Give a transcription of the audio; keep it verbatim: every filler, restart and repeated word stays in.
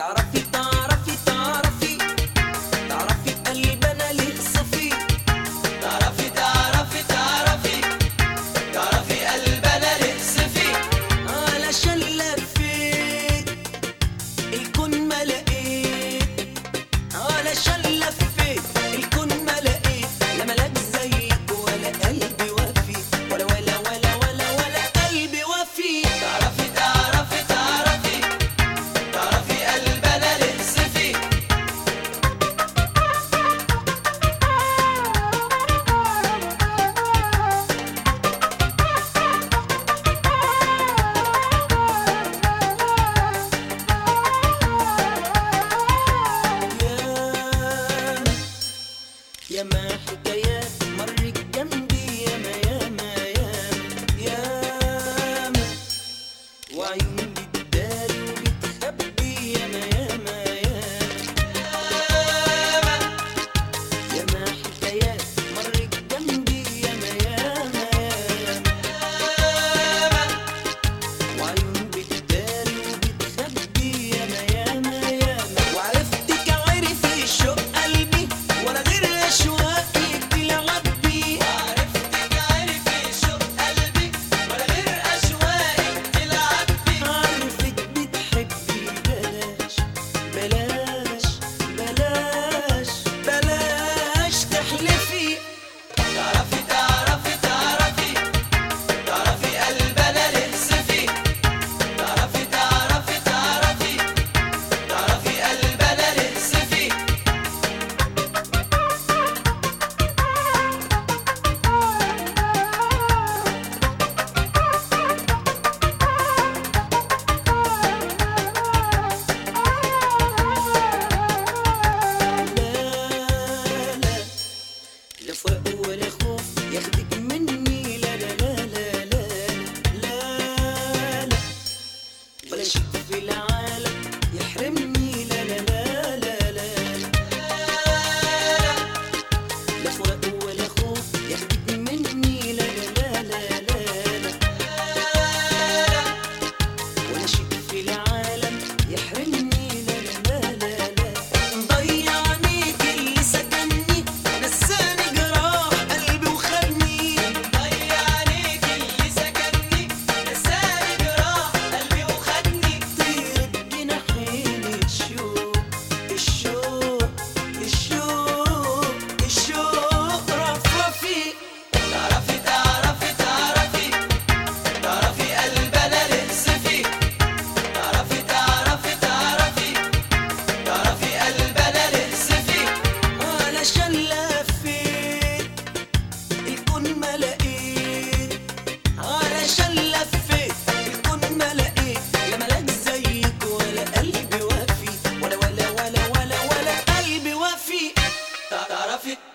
تعرفي تعرفي تعرفي تعرفي قلب انا ليه صفي. تعرفي تعرفي تعرفي تعرفي قلب انا ليه صفي. علشان لفيت الكون ما لقيت، علشان لفيت الكون ما لقيت، لا ملاك زيك ولا قلبي وفي، ولا ولا ولا ولا ولا قلبي وفي. تعرفي تعرفي تعرفي تعرفي قلب انا ليه صفي. ياما حكايات مرت جنبي، ياما ياما ياما ياما، وعيون بتداري وبتخبي، ياما ياما ياما ياما حكايات مرت جنبي، ياما ياما ياما، وعيون بتداري وبتخبي، ياما ياما ياما. وعرفتك عرفي شوق قلبي ولا غير أشواقي تلعب بي. عرفتك عرفي شوق قلبي ولا غير اشواقي تلعب بي. عارفك بتحبي، بلاش بلاش بلاش بلاش تحلفي. تعرفي تعرفي تعرفي تعرفي قلب انا ليه صفي. تعرفي تعرفي تعرفي تعرفي قلب انا ليه صفي. لا لا لا فوق ولا خوف ياخدك مني، لا لا لا لا لا لا لا، ولا شيء في العالم يحرمني، لا لا لا لا لا لا فوق ولا خوف ياخدك مني، لا لا لا لا لا لا، ولا شيء في العالم يحرمني، لا لا لا لا لا. مضيع عينيك اللي سكنني، نساني جراح قلبي وخدني. ضيع عليك اللي سكنني، نساني جراح قلبي وخدني. طير بجناحين الشوق الشوق الشوق الشوق رفرفي. تعرفي تعرفي تعرفي تعرفي قلب انا ليه صفي. تعرفي تعرفي تعرفي تعرفي قلب انا ليه صفي. علشان لفيت الكون ما لقيت، علشان لفيت الكون ما لقيت، لا ملاك زيك ولا قلبي وفي، ولا ولا ولا ولا ولا قلبي وفي. تعرفي